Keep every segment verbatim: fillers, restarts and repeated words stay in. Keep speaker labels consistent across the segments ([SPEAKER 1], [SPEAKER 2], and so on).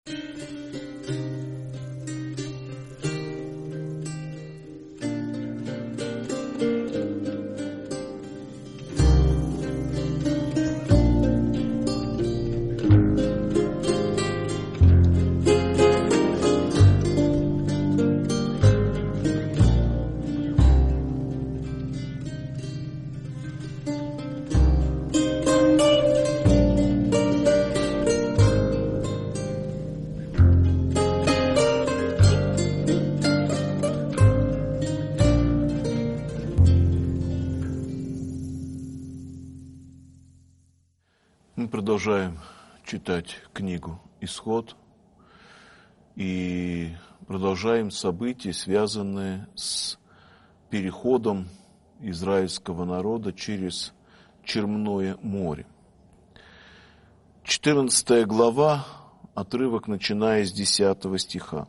[SPEAKER 1] Мы продолжаем читать книгу «Исход» и продолжаем события, связанные с переходом израильского народа через Черное море. четырнадцатая глава, отрывок, начиная с десятого стиха.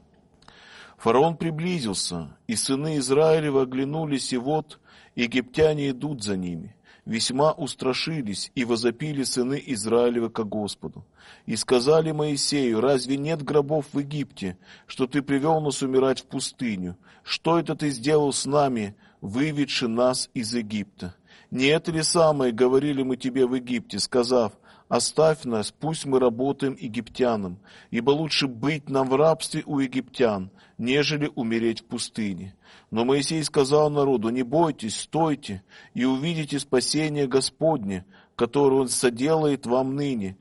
[SPEAKER 1] «Фараон приблизился, и сыны Израилева оглянулись, и вот египтяне идут за ними. Весьма устрашились и возопили сыны Израилевы ко Господу. И сказали Моисею: разве нет гробов в Египте, что ты привел нас умирать в пустыню? Что это ты сделал с нами, выведши нас из Египта? Не это ли самое говорили мы тебе в Египте, сказав: оставь нас, пусть мы работаем египтянам, ибо лучше быть нам в рабстве у египтян, нежели умереть в пустыне. Но Моисей сказал народу: не бойтесь, стойте, и увидите спасение Господне, которое Он соделает вам ныне,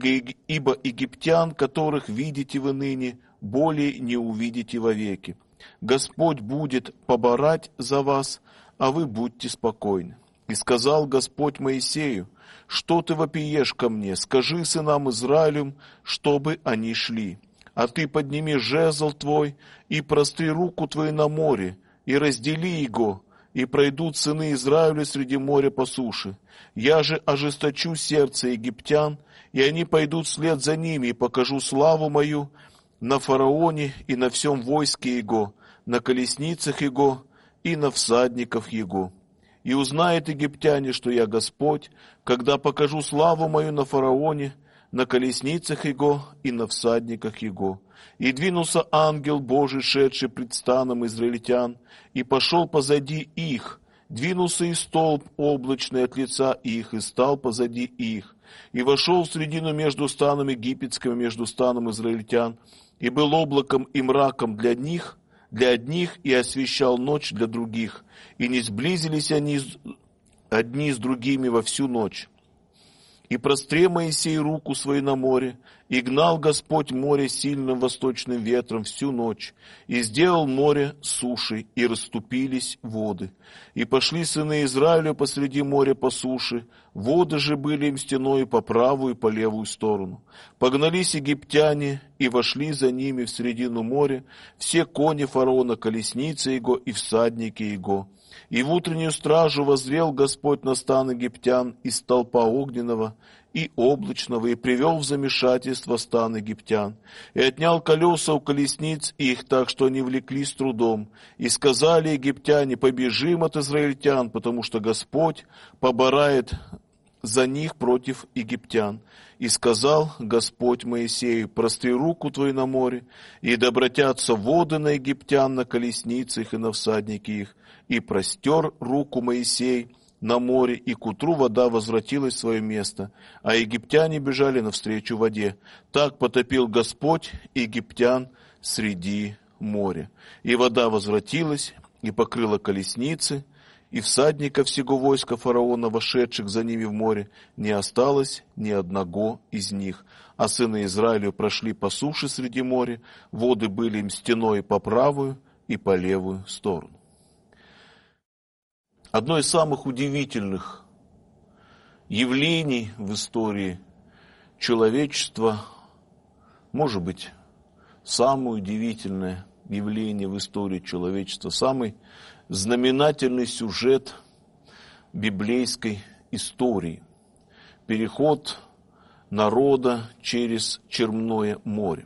[SPEAKER 1] ибо египтян, которых видите вы ныне, более не увидите вовеки. Господь будет поборать за вас, а вы будьте спокойны. И сказал Господь Моисею: что ты вопиешь ко мне? Скажи сынам Израилем, чтобы они шли. А ты подними жезл твой и простри руку твою на море, и раздели его, и пройдут сыны Израиля среди моря по суше. Я же ожесточу сердце египтян, и они пойдут вслед за ними, и покажу славу мою на фараоне и на всем войске его, на колесницах его и на всадниках его. И узнают египтяне, что я Господь, когда покажу славу мою на фараоне, на колесницах его и на всадниках его. И двинулся ангел Божий, шедший пред станом израильтян, и пошел позади их. Двинулся и столб облачный от лица их, и стал позади их. И вошел в средину между станом египетским и между станом израильтян, и был облаком и мраком для них, для одних, и освещал ночь для других. И не сблизились они одни с другими во всю ночь. И простре Моисей руку свою на море, и гнал Господь море сильным восточным ветром всю ночь, и сделал море сушей, и расступились воды. И пошли сыны Израиля посреди моря по суше, воды же были им стеною по правую и по левую сторону. Погнались египтяне, и вошли за ними в середину моря все кони фараона, колесницы его и всадники его. И в утреннюю стражу воззрел Господь на стан египтян из столпа огненного и облачного, и привел в замешательство стан египтян, и отнял колеса у колесниц их так, что они влекли с трудом. И сказали египтяне: побежим от израильтян, потому что Господь поборает за них против египтян. И сказал Господь Моисею: простри руку твою на море, и да обратятся воды на египтян, на колесницах и на всадники их. И простер руку Моисей на море, и к утру вода возвратилась в свое место, а египтяне бежали навстречу воде. Так потопил Господь египтян среди моря. И вода возвратилась, и покрыла колесницы, и всадников всего войска фараона, вошедших за ними в море, не осталось ни одного из них. А сыны Израиля прошли по суше среди моря, воды были им стеной по правую и по левую сторону. Одно из самых удивительных явлений в истории человечества, может быть, самое удивительное явление в истории человечества, самый знаменательный сюжет библейской истории – переход народа через Черное море.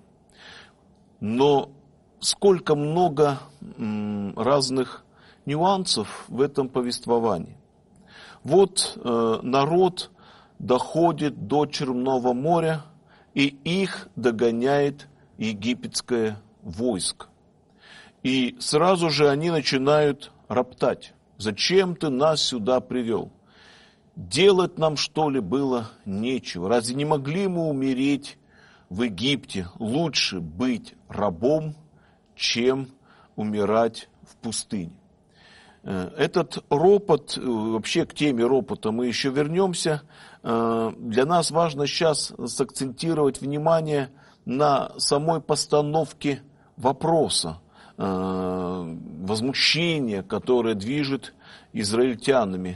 [SPEAKER 1] Но сколько много м, разных нюансов в этом повествовании. Вот э, народ доходит до Черного моря, и их догоняет египетское войско. И сразу же они начинают роптать. «Зачем ты нас сюда привел? Делать нам, что ли, было нечего? Разве не могли мы умереть в Египте? Лучше быть рабом, чем умирать в пустыне». Этот ропот, вообще к теме ропота мы еще вернемся. Для нас важно сейчас сакцентировать внимание на самой постановке вопроса, возмущения, которое движет израильтянами.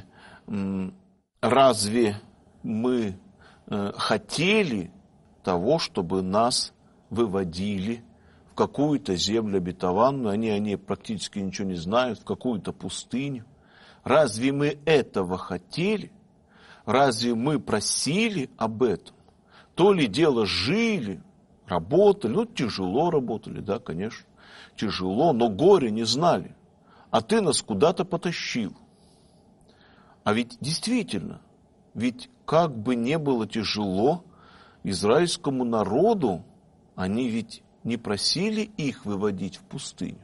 [SPEAKER 1] Разве мы хотели того, чтобы нас выводили в какую-то землю обетованную? Они о ней практически ничего не знают, в какую-то пустыню. Разве мы этого хотели? Разве мы просили об этом? То ли дело жили, работали, ну тяжело работали, да, конечно, тяжело, но горе не знали. А ты нас куда-то потащил. А ведь действительно, ведь как бы не было тяжело израильскому народу, они ведь не просили их выводить в пустыню.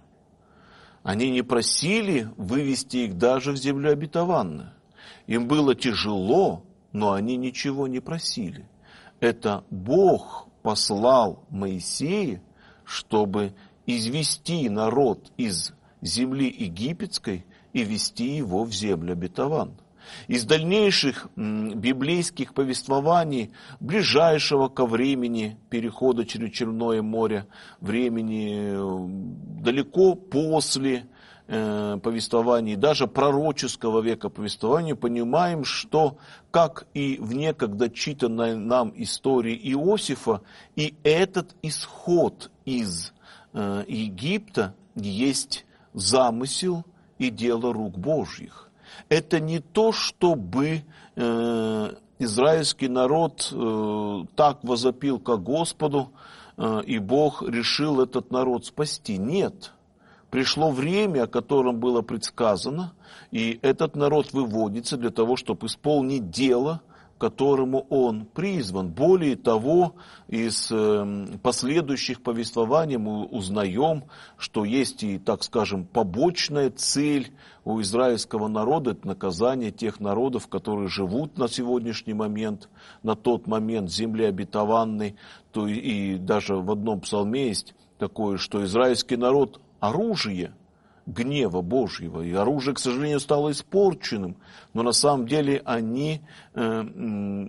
[SPEAKER 1] Они не просили вывести их даже в землю обетованную. Им было тяжело, но они ничего не просили. Это Бог послал Моисея, чтобы извести народ из земли египетской и вести его в землю обетованную. Из дальнейших библейских повествований, ближайшего ко времени перехода через Черное море, времени далеко после э, повествований, даже пророческого века повествования, понимаем, что, как и в некогда читанной нам истории Иосифа, и этот исход из э, Египта есть замысел и дело рук Божьих. Это не то, чтобы э, израильский народ э, так возопил ко Господу, э, и Бог решил этот народ спасти. Нет. Пришло время, о котором было предсказано, и этот народ выводится для того, чтобы исполнить дело, к которому он призван. Более того, из последующих повествований мы узнаем, что есть и, так скажем, побочная цель у израильского народа, это наказание тех народов, которые живут на сегодняшний момент, на тот момент в земле обетованной. То и, и даже в одном псалме есть такое, что израильский народ – оружие гнева Божьего. И оружие, к сожалению, стало испорченным. Но на самом деле они... Э, э,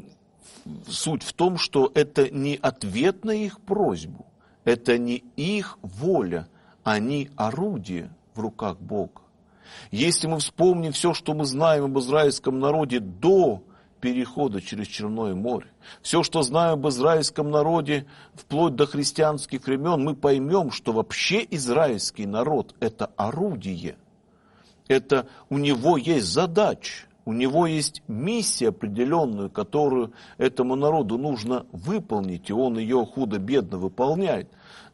[SPEAKER 1] суть в том, что это не ответ на их просьбу. Это не их воля. Они орудие в руках Бога. Если мы вспомним все, что мы знаем об израильском народе до перехода через Черное море, все, что знаем об израильском народе вплоть до христианских времен, мы поймем, что вообще израильский народ – это орудие. Это у него есть задача, у него есть миссия определенную, которую этому народу нужно выполнить, и он ее худо-бедно выполняет.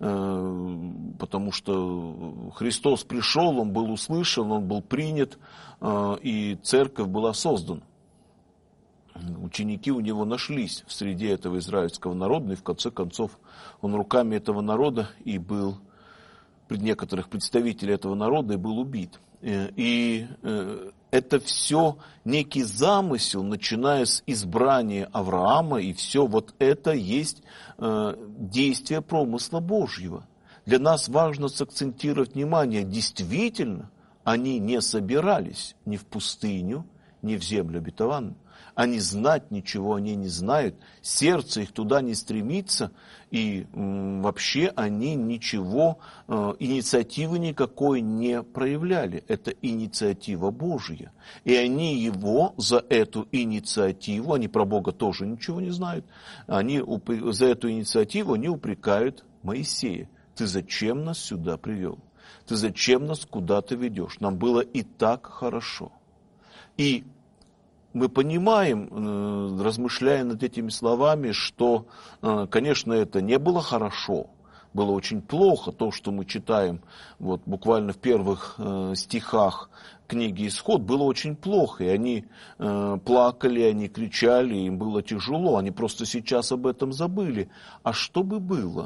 [SPEAKER 1] Потому что Христос пришел, он был услышан, он был принят, и церковь была создана. Ученики у него нашлись в среде этого израильского народа, и в конце концов он руками этого народа и был, пред некоторых представителей этого народа, и был убит. И это все некий замысел, начиная с избрания Авраама, и все вот это есть действие промысла Божьего. Для нас важно сакцентировать внимание, действительно, они не собирались ни в пустыню, ни в землю обетованную. Они знать ничего, они не знают, сердце их туда не стремится, и м, вообще они ничего, э, инициативы никакой не проявляли. Это инициатива Божья. И они его за эту инициативу, они про Бога тоже ничего не знают, они, за эту инициативу они упрекают Моисея. Ты зачем нас сюда привел? Ты зачем нас куда-то ведешь? Нам было и так хорошо. И мы понимаем, размышляя над этими словами, что, конечно, это не было хорошо, было очень плохо, то, что мы читаем вот, буквально в первых стихах книги «Исход», было очень плохо, и они плакали, они кричали, им было тяжело, они просто сейчас об этом забыли. А что бы было,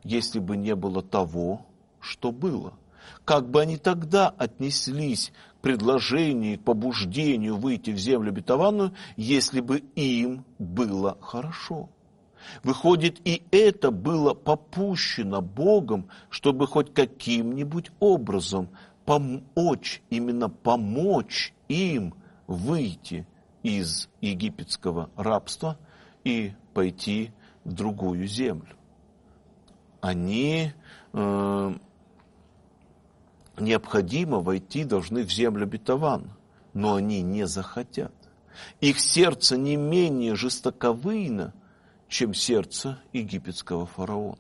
[SPEAKER 1] если бы не было того, что было? Как бы они тогда отнеслись к предложению, к побуждению выйти в землю обетованную, если бы им было хорошо? Выходит, и это было попущено Богом, чтобы хоть каким-нибудь образом помочь, именно помочь им выйти из египетского рабства и пойти в другую землю. Они э, необходимо войти должны в землю обетованную, но они не захотят. Их сердце не менее жестоковыйно, чем сердце египетского фараона.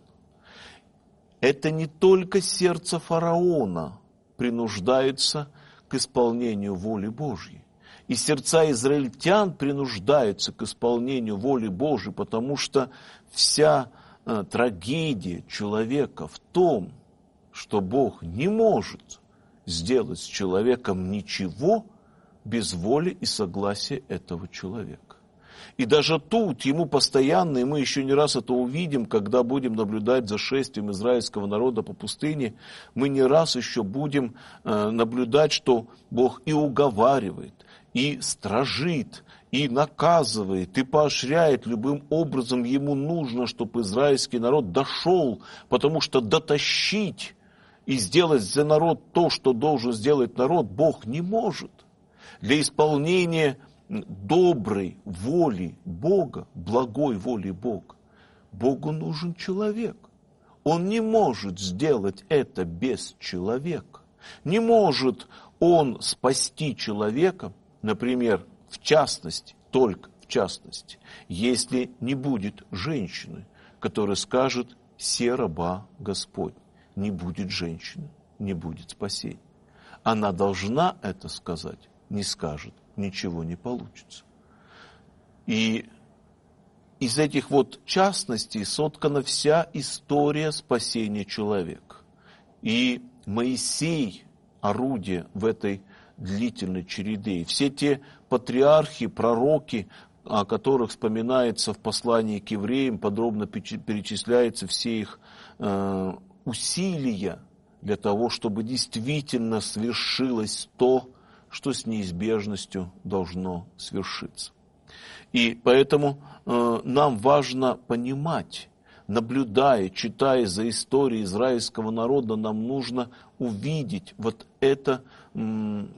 [SPEAKER 1] Это не только сердце фараона принуждается к исполнению воли Божьей. И сердца израильтян принуждаются к исполнению воли Божьей, потому что вся э, трагедия человека в том, что Бог не может сделать с человеком ничего без воли и согласия этого человека. И даже тут ему постоянно, и мы еще не раз это увидим, когда будем наблюдать за шествием израильского народа по пустыне, мы не раз еще будем э, наблюдать, что Бог и уговаривает, и стражит, и наказывает, и поощряет любым образом. Ему нужно, чтобы израильский народ дошел, потому что дотащить и сделать за народ то, что должен сделать народ, Бог не может. Для исполнения доброй воли Бога, благой воли Бога, Богу нужен человек. Он не может сделать это без человека. Не может он спасти человека, например, в частности, только в частности, если не будет женщины, которая скажет: «Се раба Господь». Не будет женщины, не будет спасения. Она должна это сказать, не скажет, ничего не получится. И из этих вот частностей соткана вся история спасения человека. И Моисей – орудие в этой длительной череде. И все те патриархи, пророки, о которых вспоминается в послании к евреям, подробно перечисляются все их э, усилия для того, чтобы действительно свершилось то, что с неизбежностью должно свершиться. И поэтому э, нам важно понимать, наблюдая, читая за историей израильского народа, нам нужно увидеть вот это м,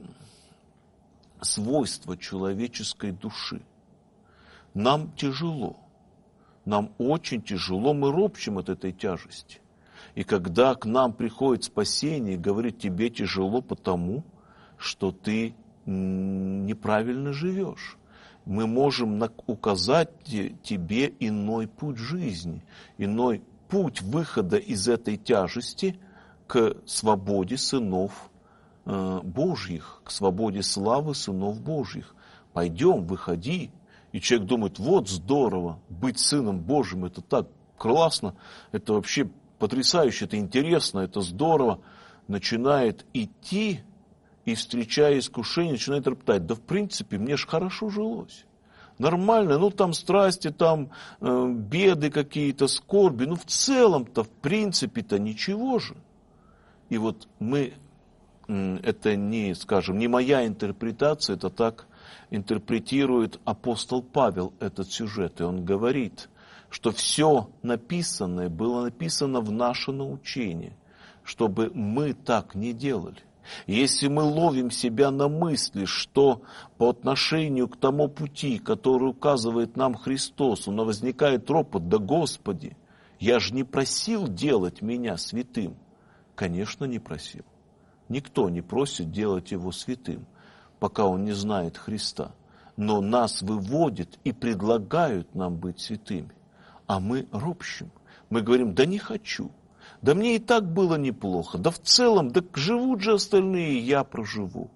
[SPEAKER 1] свойство человеческой души. Нам тяжело, нам очень тяжело, мы ропщем от этой тяжести. И когда к нам приходит спасение и говорит: тебе тяжело потому, что ты неправильно живешь, мы можем указать тебе иной путь жизни, иной путь выхода из этой тяжести к свободе сынов Божьих, к свободе славы сынов Божьих. Пойдем, выходи. И человек думает: вот здорово, быть сыном Божьим, это так классно, это вообще потрясающе, это интересно, это здорово. Начинает идти и, встречая искушение, начинает роптать: да в принципе мне ж хорошо жилось. Нормально, ну там страсти, там э, беды какие-то, скорби, ну в целом-то, в принципе-то ничего же. И вот мы, э, это не, скажем, не моя интерпретация, это так интерпретирует апостол Павел этот сюжет. И он говорит, что все написанное было написано в наше научение, чтобы мы так не делали. Если мы ловим себя на мысли, что по отношению к тому пути, который указывает нам Христос, у нас возникает ропот: да Господи, я же не просил делать меня святым. Конечно, не просил. Никто не просит делать его святым, пока он не знает Христа. Но нас выводят и предлагают нам быть святыми. А мы ропщим. Мы говорим: да не хочу. Да мне и так было неплохо. Да в целом, да живут же остальные, я проживу.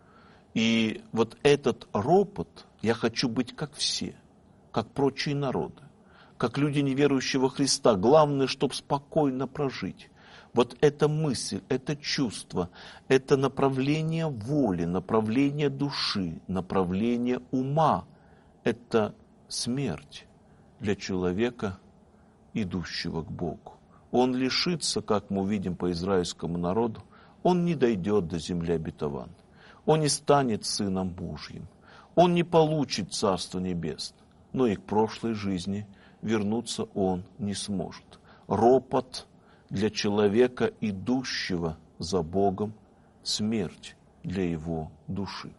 [SPEAKER 1] И вот этот ропот: я хочу быть как все, как прочие народы, как люди неверующего Христа. Главное, чтобы спокойно прожить. Вот эта мысль, это чувство, это направление воли, направление души, направление ума. Это смерть для человека, идущего к Богу. он лишится, как мы видим по израильскому народу, он не дойдет до земли обетованной, он не станет Сыном Божьим, он не получит Царство Небесное, но и к прошлой жизни вернуться он не сможет. Ропот для человека, идущего за Богом, смерть для его души.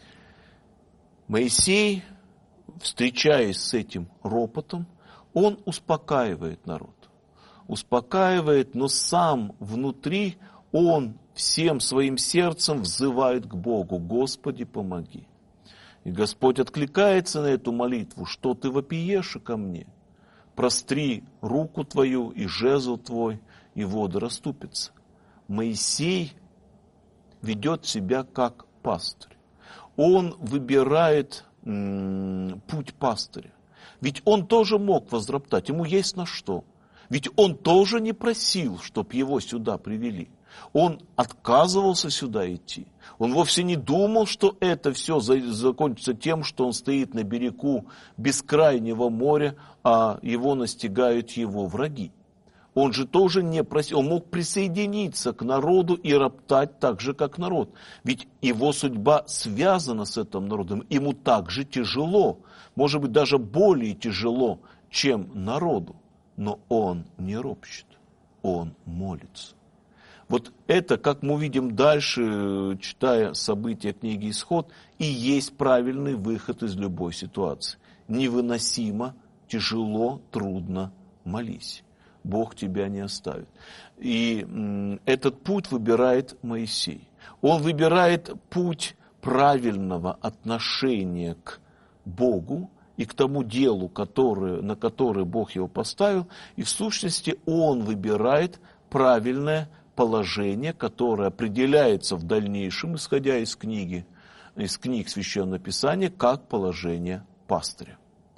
[SPEAKER 1] Моисей, встречаясь с этим ропотом, он успокаивает народ. Успокаивает, но сам внутри он всем своим сердцем взывает к Богу: Господи, помоги. И Господь откликается на эту молитву: что ты вопиешь ко мне? Простри руку твою и жезл твой, и воды расступятся. Моисей ведет себя как пастырь. Он выбирает м- путь пастыря. Ведь он тоже мог возроптать, ему есть на что. Ведь он тоже не просил, чтоб его сюда привели. Он отказывался сюда идти. Он вовсе не думал, что это все закончится тем, что он стоит на берегу бескрайнего моря, а его настигают его враги. Он же тоже не просил, он мог присоединиться к народу и роптать так же, как народ. Ведь его судьба связана с этим народом, ему так же тяжело, может быть, даже более тяжело, чем народу. Но он не ропщет, он молится. Вот это, как мы увидим дальше, читая события книги «Исход», и есть правильный выход из любой ситуации. Невыносимо, тяжело, трудно, молись. Бог тебя не оставит. И м, этот путь выбирает Моисей. Он выбирает путь правильного отношения к Богу и к тому делу, которое, на которое Бог его поставил. И в сущности он выбирает правильное положение, которое определяется в дальнейшем, исходя из книги, из книг Священного Писания, как положение пастыря.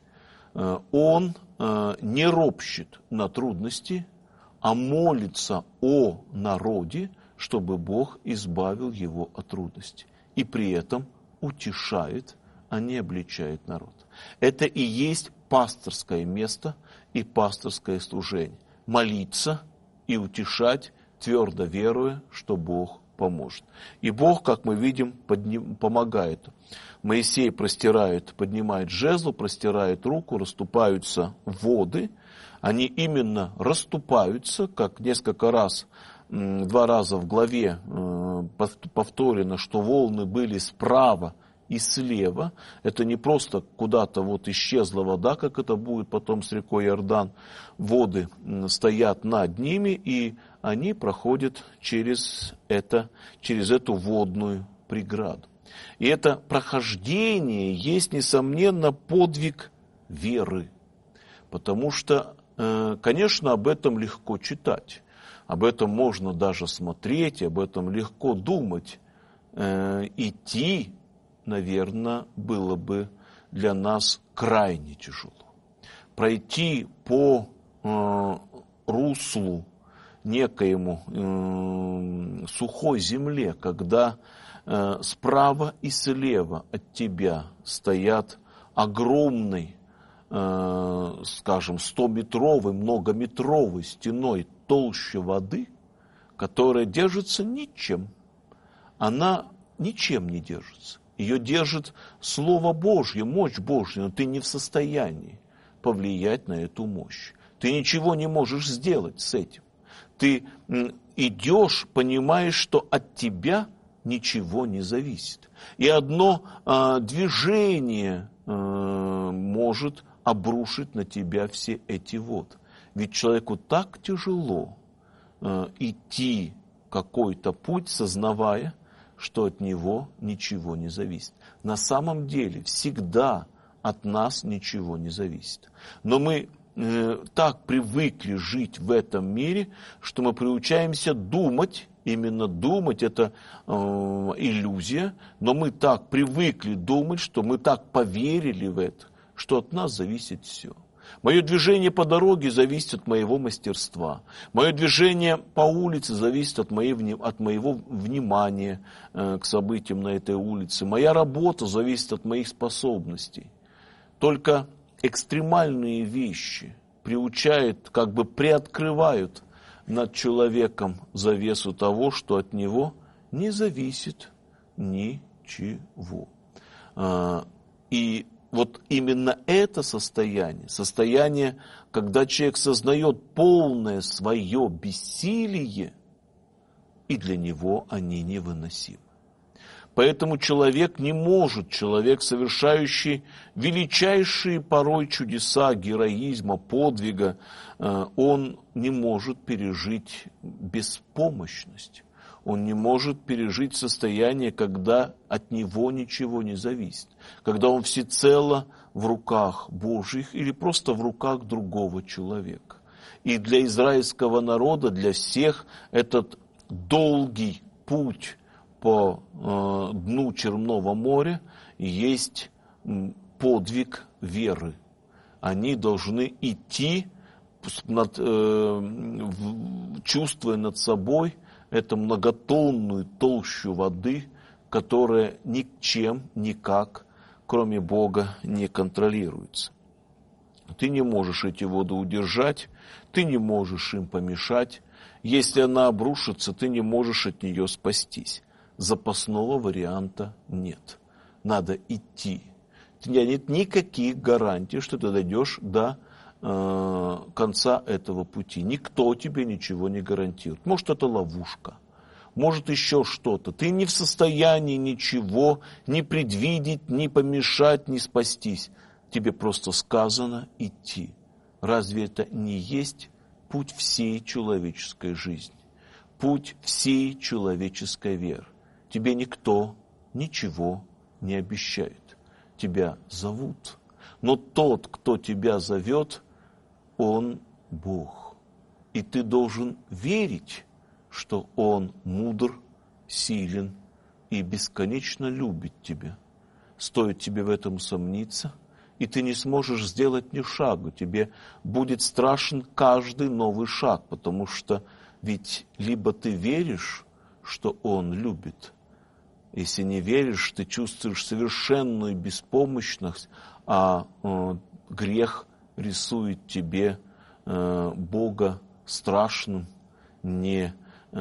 [SPEAKER 1] Он не ропщет на трудности, а молится о народе, чтобы Бог избавил его от трудностей. И при этом утешает, а не обличает народ. Это и есть пасторское место и пасторское служение. Молиться и утешать, твердо веруя, что Бог поможет. И Бог, как мы видим, подним, помогает. Моисей простирает, поднимает жезл, простирает руку, расступаются воды. Они именно расступаются, как несколько раз, два раза в главе повторено, что волны были справа и слева. Это не просто куда-то вот исчезла вода, как это будет потом с рекой Иордан. Воды стоят над ними, и они проходят через, это, через эту водную преграду. И это прохождение есть, несомненно, подвиг веры. Потому что, конечно, об этом легко читать. Об этом можно даже смотреть, об этом легко думать. Идти, наверное, было бы для нас крайне тяжело. Пройти по э, руслу некоему э, сухой земле, когда э, справа и слева от тебя стоят огромной, э, скажем, стометровой, многометровой стеной толще воды, которая держится ничем. Она ничем не держится. Ее держит Слово Божье, мощь Божья, но ты не в состоянии повлиять на эту мощь. Ты ничего не можешь сделать с этим. Ты идешь, понимаешь, что от тебя ничего не зависит. И одно э, движение э, может обрушить на тебя все эти воды. Ведь человеку так тяжело э, идти какой-то путь, сознавая, что от него ничего не зависит. На самом деле всегда от нас ничего не зависит. Но мы э, так привыкли жить в этом мире, что мы приучаемся думать, именно думать, это э, иллюзия, но мы так привыкли думать, что мы так поверили в это, что от нас зависит все. Мое движение по дороге зависит от моего мастерства. Мое движение по улице зависит от, моей, от моего внимания э, к событиям на этой улице. Моя работа зависит от моих способностей. Только экстремальные вещи приучают, как бы приоткрывают над человеком завесу того, что от него не зависит ничего. И вот именно это состояние, состояние, когда человек сознает полное свое бессилие, и для него они невыносимы. Поэтому человек не может, человек, совершающий величайшие порой чудеса героизма, подвига, он не может пережить беспомощность. Он не может пережить состояние, когда от него ничего не зависит. Когда он всецело в руках Божьих или просто в руках другого человека. И для израильского народа, для всех этот долгий путь по э, дну Черного моря есть подвиг веры. Они должны идти, над, э, чувствуя над собой эту многотонную толщу воды, которая ничем, никак, кроме Бога, не контролируется. Ты не можешь эти воды удержать, ты не можешь им помешать. Если она обрушится, ты не можешь от нее спастись. Запасного варианта нет. Надо идти. Нет никаких гарантий, что ты дойдешь до э, конца этого пути. Никто тебе ничего не гарантирует. Может, это ловушка, может, еще что-то. Ты не в состоянии ничего ни предвидеть, ни помешать, ни спастись. Тебе просто сказано идти. Разве это не есть путь всей человеческой жизни? Путь всей человеческой веры. Тебе никто ничего не обещает. Тебя зовут. Но тот, кто тебя зовет, он Бог. И ты должен верить, что Он мудр, силен и бесконечно любит тебя. Стоит тебе в этом усомниться, и ты не сможешь сделать ни шагу. Тебе будет страшен каждый новый шаг, потому что ведь либо ты веришь, что Он любит. Если не веришь, ты чувствуешь совершенную беспомощность, а э, грех рисует тебе э, Бога страшным, не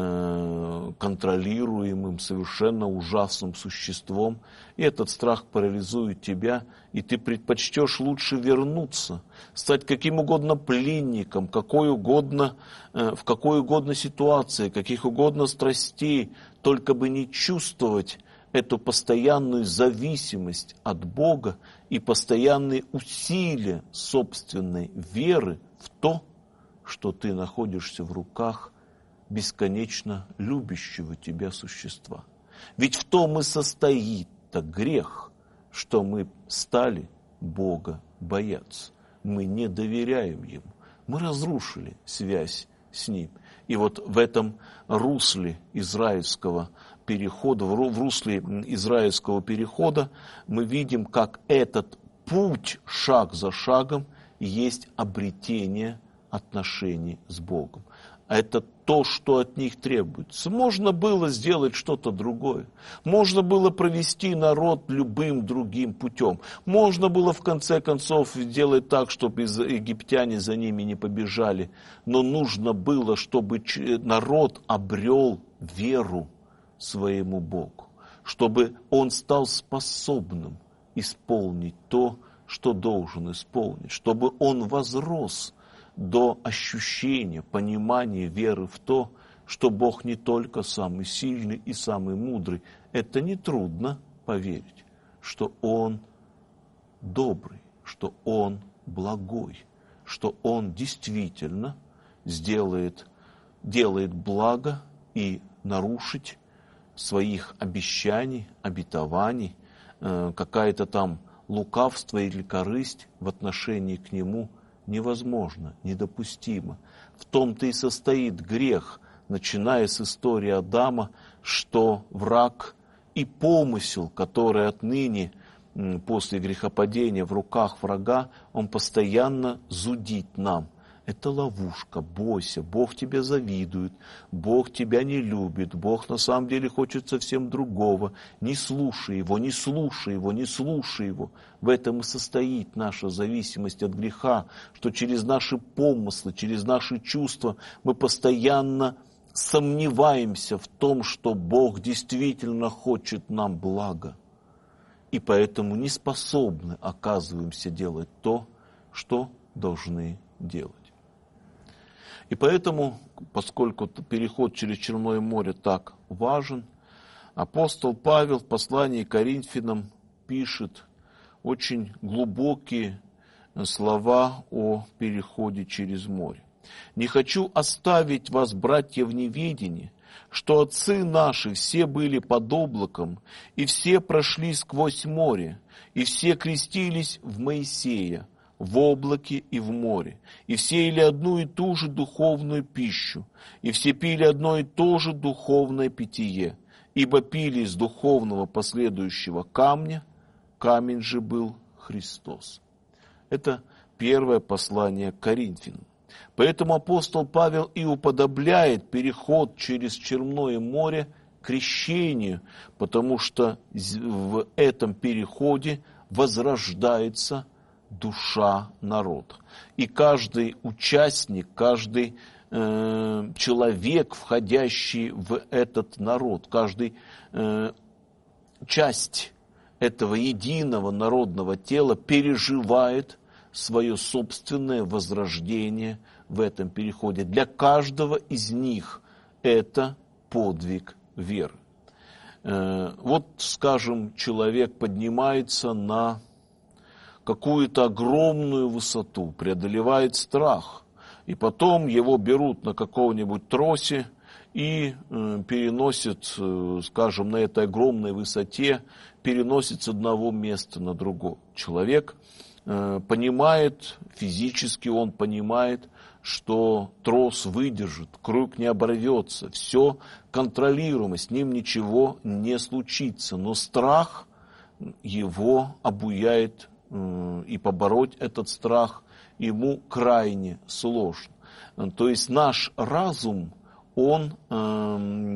[SPEAKER 1] э, контролируемым, совершенно ужасным существом. И этот страх парализует тебя, и ты предпочтешь лучше вернуться, стать каким угодно пленником, какой угодно, э, в какой угодно ситуации, каких угодно страстей, только бы не чувствовать эту постоянную зависимость от Бога и постоянные усилия собственной веры в то, что ты находишься в руках бесконечно любящего тебя существа. Ведь в том и состоит-то грех, что мы стали Бога бояться. Мы не доверяем Ему. Мы разрушили связь с Ним. И вот в этом русле израильского перехода, в русле израильского перехода мы видим, как этот путь шаг за шагом есть обретение отношений с Богом. Это то, что от них требуется. Можно было сделать что-то другое. Можно было провести народ любым другим путем. Можно было, в конце концов, сделать так, чтобы египтяне за ними не побежали. Но нужно было, чтобы народ обрел веру своему Богу. Чтобы он стал способным исполнить то, что должен исполнить. Чтобы он возрос до ощущения, понимания веры в то, что Бог не только самый сильный и самый мудрый. Это нетрудно поверить, что Он добрый, что Он благой, что Он действительно сделает, делает благо и нарушить своих обещаний, обетований, э, какая-то там лукавство или корысть в отношении к Нему невозможно, недопустимо. В том-то и состоит грех, начиная с истории Адама, что враг и помысел, который отныне, после грехопадения в руках врага, он постоянно зудит нам. Это ловушка, бойся, Бог тебя завидует, Бог тебя не любит, Бог на самом деле хочет совсем другого. Не слушай Его, не слушай Его, не слушай Его. В этом и состоит наша зависимость от греха, что через наши помыслы, через наши чувства мы постоянно сомневаемся в том, что Бог действительно хочет нам блага. И поэтому не способны оказываемся делать то, что должны делать. И поэтому, поскольку переход через Черное море так важен, апостол Павел в послании к Коринфянам пишет очень глубокие слова о переходе через море. «Не хочу оставить вас, братья, в неведении, что отцы наши все были под облаком, и все прошли сквозь море, и все крестились в Моисея, в облаке и в море, и все ели одну и ту же духовную пищу, и все пили одно и то же духовное питье, ибо пили из духовного последующего камня, камень же был Христос». Это первое послание к Коринфянам. Поэтому апостол Павел и уподобляет переход через Черное море крещению, потому что в этом переходе возрождается душа народа. И каждый участник, каждый э, человек, входящий в этот народ, каждый э, часть этого единого народного тела переживает свое собственное возрождение в этом переходе. Для каждого из них это подвиг веры. Э, вот, скажем, человек поднимается на какую-то огромную высоту, преодолевает страх, и потом его берут на каком-нибудь тросе и э, переносят, э, скажем, на этой огромной высоте, переносят с одного места на другое. Человек э, понимает, физически он понимает, что трос выдержит, круг не оборвется, все контролируемо, с ним ничего не случится, но страх его обуяет, и побороть этот страх ему крайне сложно. То есть наш разум, он э,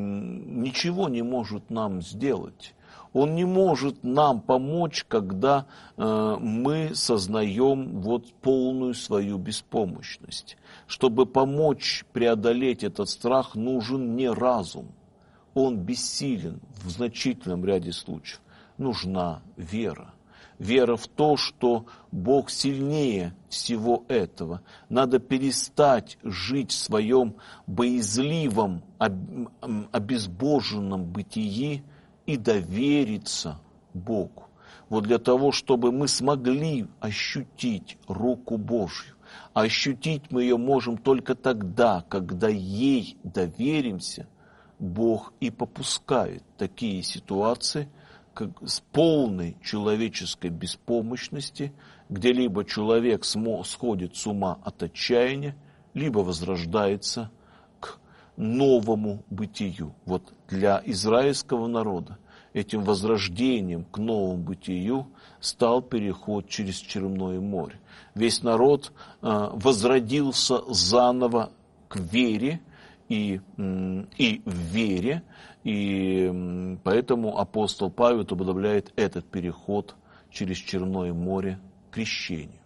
[SPEAKER 1] ничего не может нам сделать. Он не может нам помочь, когда э, мы сознаем вот полную свою беспомощность. Чтобы помочь преодолеть этот страх, нужен не разум. Он бессилен в значительном ряде случаев. Нужна вера. Вера в то, что Бог сильнее всего этого. Надо перестать жить в своем боязливом, обезбоженном бытии и довериться Богу. Вот для того, чтобы мы смогли ощутить руку Божью. А ощутить мы ее можем только тогда, когда ей доверимся, Бог и попускает такие ситуации, как с полной человеческой беспомощности, где либо человек сходит с ума от отчаяния, либо возрождается к новому бытию. Вот для израильского народа этим возрождением к новому бытию стал переход через Черное море. Весь народ э, возродился заново к вере и, и в вере, и поэтому апостол Павел уподобляет этот переход через Черное море крещению.